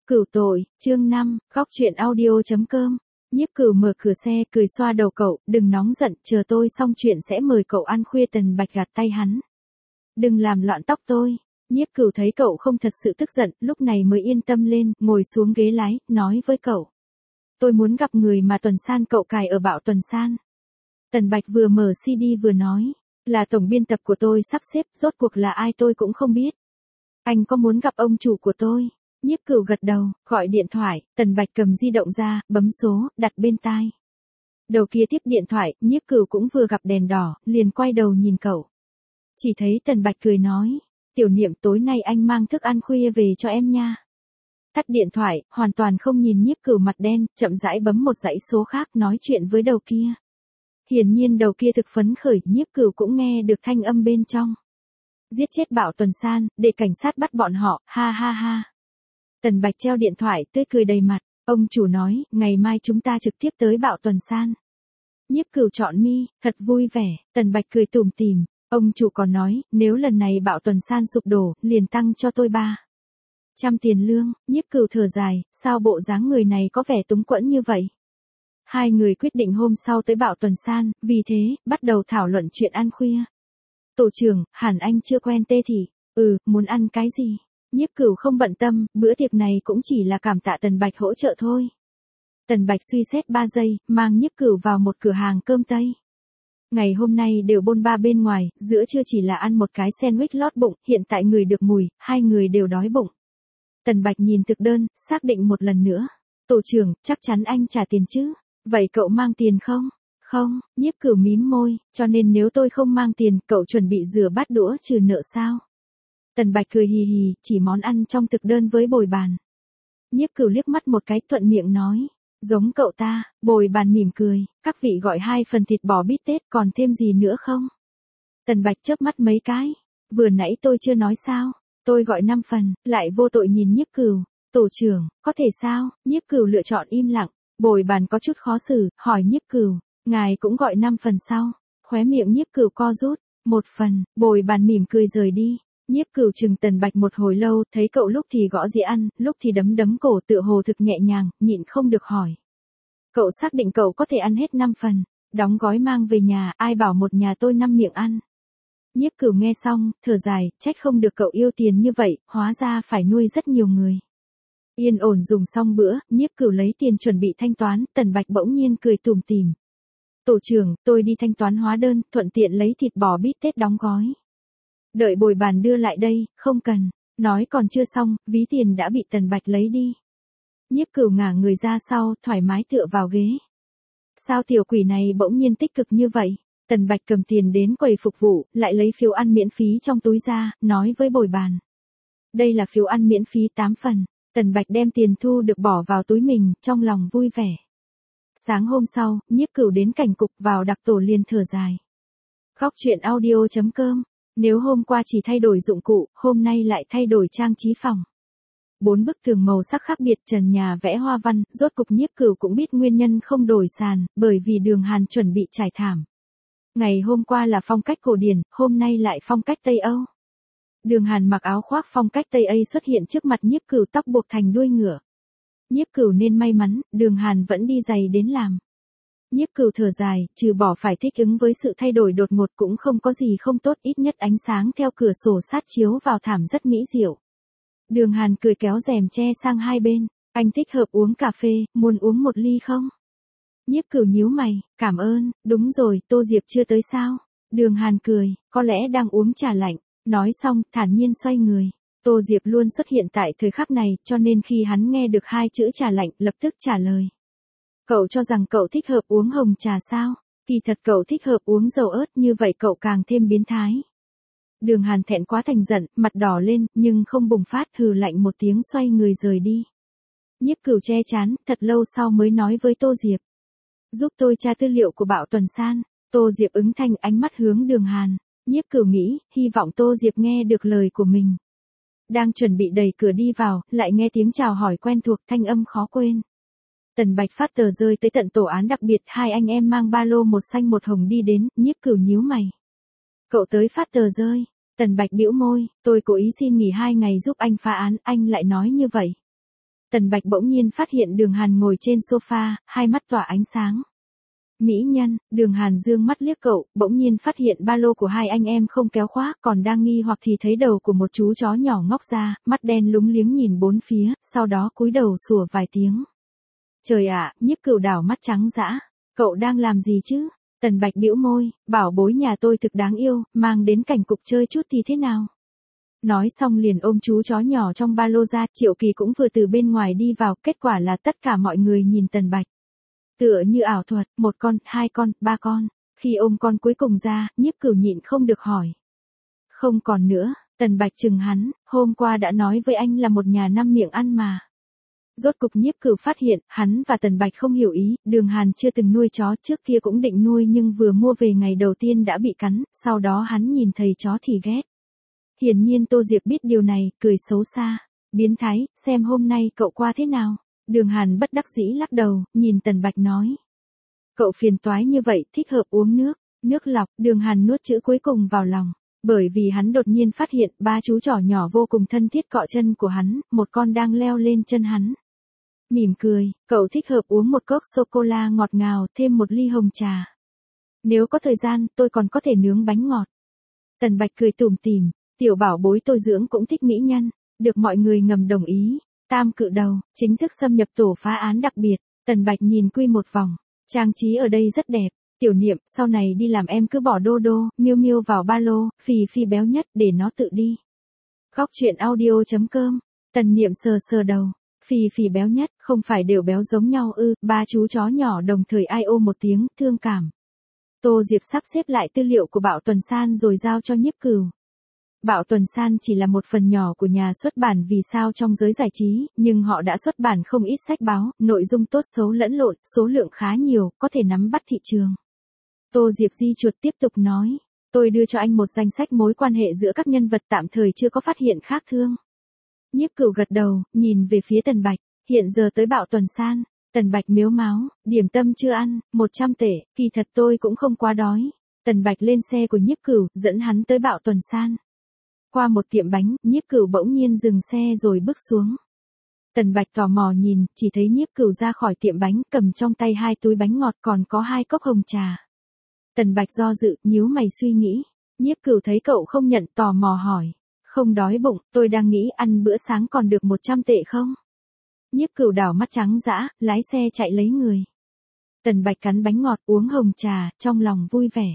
Cửu tội, chương 5, góc truyện audio.com. Nhiếp Cửu mở cửa xe, cười xoa đầu cậu, đừng nóng giận, chờ tôi xong chuyện sẽ mời cậu ăn khuya. Tần Bạch gạt tay hắn. Đừng làm loạn tóc tôi. Nhiếp Cửu thấy cậu không thật sự tức giận, lúc này mới yên tâm lên, ngồi xuống ghế lái, nói với cậu. Tôi muốn gặp người mà Tuần San cậu cài ở Bạo Tuần San. Tần Bạch vừa mở CD vừa nói, là tổng biên tập của tôi sắp xếp, rốt cuộc là ai tôi cũng không biết. Anh có muốn gặp ông chủ của tôi? Nhiếp Cửu gật đầu, gọi điện thoại, Tần Bạch cầm di động ra, bấm số, đặt bên tai. Đầu kia tiếp điện thoại, Nhiếp Cửu cũng vừa gặp đèn đỏ, liền quay đầu nhìn cậu. Chỉ thấy Tần Bạch cười nói, Tiểu Niệm tối nay anh mang thức ăn khuya về cho em nha. Tắt điện thoại, hoàn toàn không nhìn Nhiếp Cửu mặt đen, chậm rãi bấm một dãy số khác nói chuyện với đầu kia. Hiển nhiên đầu kia thực phấn khởi, Nhiếp Cửu cũng nghe được thanh âm bên trong. Giết chết Bạo Tuần San, để cảnh sát bắt bọn họ, ha ha ha. Tần Bạch treo điện thoại, tươi cười đầy mặt, ông chủ nói, ngày mai chúng ta trực tiếp tới Bạo Tuần San. Nhiếp Cửu trọn mi, thật vui vẻ, Tần Bạch cười tủm tỉm, ông chủ còn nói, nếu lần này Bạo Tuần San sụp đổ, liền tăng cho tôi 300 tiền lương. Nhiếp Cửu thở dài, sao bộ dáng người này có vẻ túng quẫn như vậy. Hai người quyết định hôm sau tới Bạo Tuần San, vì thế, bắt đầu thảo luận chuyện ăn khuya. Tổ trưởng, hẳn anh chưa quen tê thì, muốn ăn cái gì? Nhiếp Cửu không bận tâm, bữa tiệc này cũng chỉ là cảm tạ Tần Bạch hỗ trợ thôi. Tần Bạch suy xét 3 giây, mang Nhiếp Cửu vào một cửa hàng cơm Tây. Ngày hôm nay đều bôn ba bên ngoài, giữa trưa chỉ là ăn một cái sandwich lót bụng, hiện tại người được mùi, hai người đều đói bụng. Tần Bạch nhìn thực đơn, xác định một lần nữa. Tổ trưởng, chắc chắn anh trả tiền chứ? Vậy cậu mang tiền không? Không, Nhiếp Cửu mím môi, cho nên nếu tôi không mang tiền, cậu chuẩn bị rửa bát đũa trừ nợ sao? Tần Bạch cười hì hì, chỉ món ăn trong thực đơn với bồi bàn. Nhiếp Cửu liếc mắt một cái thuận miệng nói, giống cậu ta. Bồi bàn mỉm cười, các vị gọi 2 phần thịt bò bít tết, còn thêm gì nữa không? Tần Bạch chớp mắt mấy cái, vừa nãy tôi chưa nói sao, tôi gọi 5 phần, lại vô tội nhìn Nhiếp Cửu. Tổ trưởng, có thể sao? Nhiếp Cửu lựa chọn im lặng, bồi bàn có chút khó xử, hỏi Nhiếp Cửu, ngài cũng gọi 5 phần sao? Khóe miệng Nhiếp Cửu co rút, 1 phần, bồi bàn mỉm cười rời đi. Nhiếp Cửu chừng Tần Bạch một hồi lâu, thấy cậu lúc thì gõ dĩa ăn, lúc thì đấm cổ tựa hồ thực nhẹ nhàng, nhịn không được hỏi. Cậu xác định cậu có thể ăn hết 5 phần, đóng gói mang về nhà, ai bảo một nhà tôi 5 miệng ăn. Nhiếp Cửu nghe xong, thở dài, trách không được cậu yêu tiền như vậy, hóa ra phải nuôi rất nhiều người. Yên ổn dùng xong bữa, Nhiếp Cửu lấy tiền chuẩn bị thanh toán, Tần Bạch bỗng nhiên cười tủm tỉm. Tổ trưởng, tôi đi thanh toán hóa đơn, thuận tiện lấy thịt bò bít tết đóng gói. Đợi bồi bàn đưa lại đây, không cần. Nói còn chưa xong, ví tiền đã bị Tần Bạch lấy đi. Nhiếp Cửu ngả người ra sau, thoải mái tựa vào ghế. Sao tiểu quỷ này bỗng nhiên tích cực như vậy? Tần Bạch cầm tiền đến quầy phục vụ, lại lấy phiếu ăn miễn phí trong túi ra, nói với bồi bàn. Đây là phiếu ăn miễn phí 8 phần. Tần Bạch đem tiền thu được bỏ vào túi mình, trong lòng vui vẻ. Sáng hôm sau, Nhiếp Cửu đến cảnh cục vào đặc tổ liền thở dài. Góc truyện audio.com. Nếu hôm qua chỉ thay đổi dụng cụ, hôm nay lại thay đổi trang trí phòng. 4 bức tường màu sắc khác biệt, trần nhà vẽ hoa văn, rốt cục Nhiếp Cửu cũng biết nguyên nhân không đổi sàn, bởi vì Đường Hàn chuẩn bị trải thảm. Ngày hôm qua là phong cách cổ điển, hôm nay lại phong cách Tây Âu. Đường Hàn mặc áo khoác phong cách Tây Âu xuất hiện trước mặt Nhiếp Cửu, tóc buộc thành đuôi ngựa. Nhiếp Cửu nên may mắn, Đường Hàn vẫn đi giày đến làm. Nhiếp Cửu thở dài, trừ bỏ phải thích ứng với sự thay đổi đột ngột cũng không có gì không tốt, ít nhất ánh sáng theo cửa sổ sát chiếu vào thảm rất mỹ diệu. Đường Hàn cười kéo rèm che sang hai bên, anh thích hợp uống cà phê, muốn uống một ly không? Nhiếp Cửu nhíu mày, cảm ơn, đúng rồi, Tô Diệp chưa tới sao? Đường Hàn cười, có lẽ đang uống trà lạnh, nói xong, thản nhiên xoay người. Tô Diệp luôn xuất hiện tại thời khắc này, cho nên khi hắn nghe được 2 chữ trà lạnh, lập tức trả lời. Cậu cho rằng cậu thích hợp uống hồng trà sao? Kỳ thật cậu thích hợp uống dầu ớt, như vậy cậu càng thêm biến thái. Đường Hàn thẹn quá thành giận, mặt đỏ lên, nhưng không bùng phát, hừ lạnh một tiếng xoay người rời đi. Nhiếp Cửu che chán, thật lâu sau mới nói với Tô Diệp. Giúp tôi tra tư liệu của Bạo Tuần San. Tô Diệp ứng thanh, ánh mắt hướng Đường Hàn. Nhiếp Cửu nghĩ, hy vọng Tô Diệp nghe được lời của mình. Đang chuẩn bị đẩy cửa đi vào, lại nghe tiếng chào hỏi quen thuộc, thanh âm khó quên. Tần Bạch phát tờ rơi tới tận tổ án đặc biệt, 2 anh em mang ba lô một xanh một hồng đi đến, Nhiếp Cửu nhíu mày. Cậu tới phát tờ rơi. Tần Bạch bĩu môi, tôi cố ý xin nghỉ 2 ngày giúp anh phá án, anh lại nói như vậy. Tần Bạch bỗng nhiên phát hiện Đường Hàn ngồi trên sofa, hai mắt tỏa ánh sáng. Mỹ nhân, Đường Hàn dương mắt liếc cậu, bỗng nhiên phát hiện ba lô của hai anh em không kéo khóa, còn đang nghi hoặc thì thấy đầu của một chú chó nhỏ ngóc ra, mắt đen lúng liếng nhìn bốn phía, sau đó cúi đầu sủa vài tiếng. Trời ạ, Nhiếp Cửu đảo mắt trắng dã, cậu đang làm gì chứ? Tần Bạch bĩu môi, bảo bối nhà tôi thực đáng yêu, mang đến cảnh cục chơi chút thì thế nào? Nói xong liền ôm chú chó nhỏ trong ba lô ra, Triệu Kỳ cũng vừa từ bên ngoài đi vào, kết quả là tất cả mọi người nhìn Tần Bạch. Tựa như ảo thuật, một con, hai con, ba con. Khi ôm con cuối cùng ra, Nhiếp Cửu nhịn không được hỏi. Không còn nữa, Tần Bạch chừng hắn, hôm qua đã nói với anh là một nhà năm miệng ăn mà. Rốt cục Nhiếp Cửu phát hiện, hắn và Tần Bạch không hiểu ý, Đường Hàn chưa từng nuôi chó, trước kia cũng định nuôi nhưng vừa mua về ngày đầu tiên đã bị cắn, sau đó hắn nhìn thấy chó thì ghét. Hiển nhiên Tô Diệp biết điều này, cười xấu xa. Biến thái, xem hôm nay cậu qua thế nào? Đường Hàn bất đắc dĩ lắc đầu, nhìn Tần Bạch nói. Cậu phiền toái như vậy, thích hợp uống nước lọc, Đường Hàn nuốt chữ cuối cùng vào lòng. Bởi vì hắn đột nhiên phát hiện ba chú chó nhỏ vô cùng thân thiết cọ chân của hắn, một con đang leo lên chân hắn. Mỉm cười, cậu thích hợp uống một cốc sô-cô-la ngọt ngào thêm một ly hồng trà. Nếu có thời gian, tôi còn có thể nướng bánh ngọt. Tần Bạch cười tủm tỉm, tiểu bảo bối tôi dưỡng cũng thích mỹ nhân, được mọi người ngầm đồng ý. Tam cự đầu, chính thức xâm nhập tổ phá án đặc biệt, Tần Bạch nhìn quy một vòng, trang trí ở đây rất đẹp. Tiểu Niệm, sau này đi làm em cứ bỏ Đô Đô, Miêu Miêu vào ba lô, Phì Phì béo nhất để nó tự đi. Góc truyện audio.com, Tần Niệm sờ sờ đầu, Phì Phì béo nhất, không phải đều béo giống nhau ư? Ba chú chó nhỏ đồng thời ai ô một tiếng, thương cảm. Tô Diệp sắp xếp lại tư liệu của Bảo Tuần San rồi giao cho Nhiếp Cửu. Bảo Tuần San chỉ là một phần nhỏ của nhà xuất bản Vì Sao trong giới giải trí, nhưng họ đã xuất bản không ít sách báo, nội dung tốt xấu lẫn lộn, số lượng khá nhiều, có thể nắm bắt thị trường. Tô Diệp di chuột tiếp tục nói, tôi đưa cho anh một danh sách mối quan hệ giữa các nhân vật tạm thời chưa có phát hiện khác thường. Nhiếp Cửu gật đầu, nhìn về phía Tần Bạch, hiện giờ tới Bảo Tuần San. Tần Bạch mếu máo, điểm tâm chưa ăn, 100 tệ, kỳ thật tôi cũng không quá đói. Tần Bạch lên xe của Nhiếp Cửu, dẫn hắn tới Bảo Tuần San. Qua một tiệm bánh, Nhiếp Cửu bỗng nhiên dừng xe rồi bước xuống. Tần Bạch tò mò nhìn, chỉ thấy Nhiếp Cửu ra khỏi tiệm bánh, cầm trong tay 2 túi bánh ngọt còn có 2 cốc hồng trà. Tần Bạch do dự, nhíu mày suy nghĩ. Nhiếp Cửu thấy cậu không nhận, tò mò hỏi. Không đói bụng, tôi đang nghĩ ăn bữa sáng còn được 100 tệ không? Nhiếp Cửu đảo mắt trắng dã, lái xe chạy lấy người. Tần Bạch cắn bánh ngọt, uống hồng trà, trong lòng vui vẻ.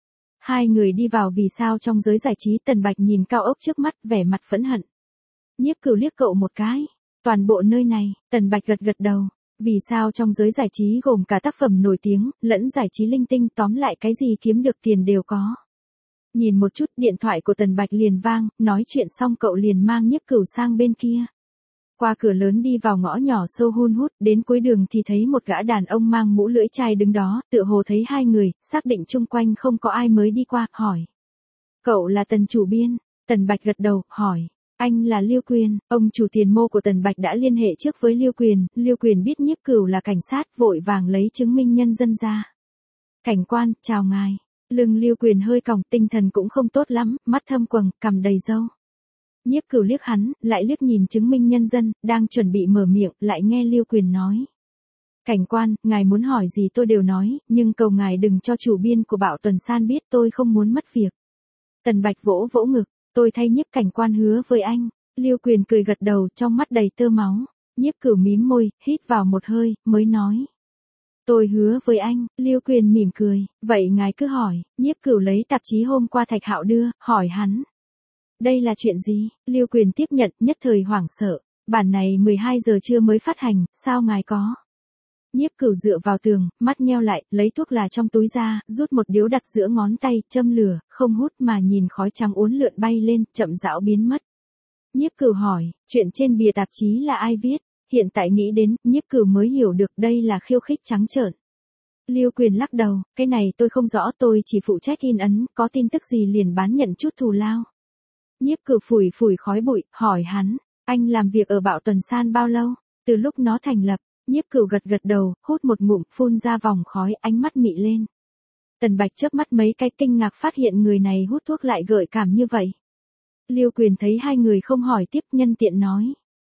Hai người đi vào Vì Sao trong giới giải trí, Tần Bạch nhìn cao ốc trước mắt, vẻ mặt phẫn hận. Nhiếp Cửu liếc cậu một cái. Toàn bộ nơi này, Tần Bạch gật gật đầu. Vì Sao trong giới giải trí gồm cả tác phẩm nổi tiếng, lẫn giải trí linh tinh, tóm lại cái gì kiếm được tiền đều có. Nhìn một chút, điện thoại của Tần Bạch liền vang, nói chuyện xong cậu liền mang Nhiếp Cửu sang bên kia. Qua cửa lớn đi vào ngõ nhỏ sâu hun hút, đến cuối đường thì thấy một gã đàn ông mang mũ lưỡi chai đứng đó, tựa hồ thấy hai người, xác định chung quanh không có ai mới đi qua, hỏi. Cậu là Tần chủ biên? Tần Bạch gật đầu, hỏi. Anh là Lưu Quyền, ông chủ tiền mô của Tần Bạch đã liên hệ trước với Lưu Quyền biết Nhiếp Cửu là cảnh sát, vội vàng lấy chứng minh nhân dân ra. Cảnh quan, chào ngài. Lưng Lưu Quyền hơi còng, tinh thần cũng không tốt lắm, mắt thâm quầng, cằm đầy râu. Nhiếp Cửu liếc hắn, lại liếc nhìn chứng minh nhân dân, đang chuẩn bị mở miệng, lại nghe Lưu Quyền nói. Cảnh quan, ngài muốn hỏi gì tôi đều nói, nhưng cầu ngài đừng cho chủ biên của Bảo Tuần San biết, tôi không muốn mất việc. Tần Bạch vỗ vỗ ngực, tôi thay Nhiếp cảnh quan hứa với anh. Lưu Quyền cười gật đầu, trong mắt đầy tơ máu. Nhiếp Cửu mím môi, hít vào một hơi, mới nói. Tôi hứa với anh. Lưu Quyền mỉm cười, vậy ngài cứ hỏi. Nhiếp Cửu lấy tạp chí hôm qua Thạch Hạo đưa, hỏi hắn. Đây là chuyện gì? Lưu Quyền tiếp nhận, nhất thời hoảng sợ. Bản này 12 giờ trưa mới phát hành, sao ngài có? Nhiếp Cửu dựa vào tường, mắt nheo lại, lấy thuốc là trong túi ra, rút một điếu đặt giữa ngón tay, châm lửa, không hút mà nhìn khói trắng uốn lượn bay lên, chậm rãi biến mất. Nhiếp Cửu hỏi, chuyện trên bìa tạp chí là ai viết? Hiện tại nghĩ đến, Nhiếp Cửu mới hiểu được đây là khiêu khích trắng trợn. Lưu Quyền lắc đầu, cái này tôi không rõ, tôi chỉ phụ trách in ấn, có tin tức gì liền bán nhận chút thù lao. Nhiếp Cửu phủi phủi khói bụi, hỏi hắn, anh làm việc ở Bảo Tuần San bao lâu? Từ lúc nó thành lập. Nhiếp Cửu gật gật đầu, hút một ngụm, phun ra vòng khói, ánh mắt mị lên. Tần Bạch chớp mắt mấy cái, kinh ngạc phát hiện người này hút thuốc lại gợi cảm như vậy. Lưu Quyền thấy hai người không hỏi tiếp, nhân tiện nói.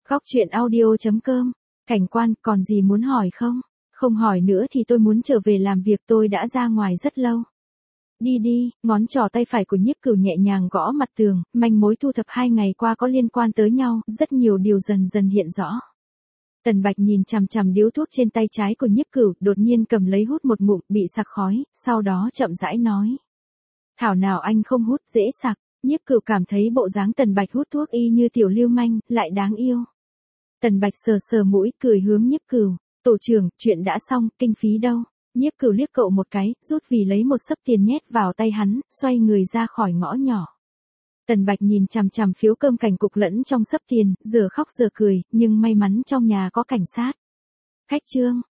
Góc chuyện audio.com. Cảnh quan, còn gì muốn hỏi không? Không hỏi nữa thì tôi muốn trở về làm việc, tôi đã ra ngoài rất lâu. Đi đi, ngón trỏ tay phải của Nhiếp Cửu nhẹ nhàng gõ mặt tường, manh mối thu thập 2 ngày qua có liên quan tới nhau, rất nhiều điều dần dần hiện rõ. Tần Bạch nhìn chằm chằm điếu thuốc trên tay trái của Nhiếp Cửu, đột nhiên cầm lấy hút một ngụm, bị sặc khói, sau đó chậm rãi nói. Thảo nào anh không hút, dễ sặc. Nhiếp Cửu cảm thấy bộ dáng Tần Bạch hút thuốc y như tiểu lưu manh, lại đáng yêu. Tần Bạch sờ sờ mũi, cười hướng Nhiếp Cửu. Tổ trưởng, chuyện đã xong, kinh phí đâu? Nhiếp Cửu liếc cậu một cái, rút vì lấy một xấp tiền nhét vào tay hắn, xoay người ra khỏi ngõ nhỏ. Tần Bạch nhìn chằm chằm phiếu cơm cảnh cục lẫn trong xấp tiền, giờ khóc giờ cười, nhưng may mắn trong nhà có cảnh sát. Khách Trương,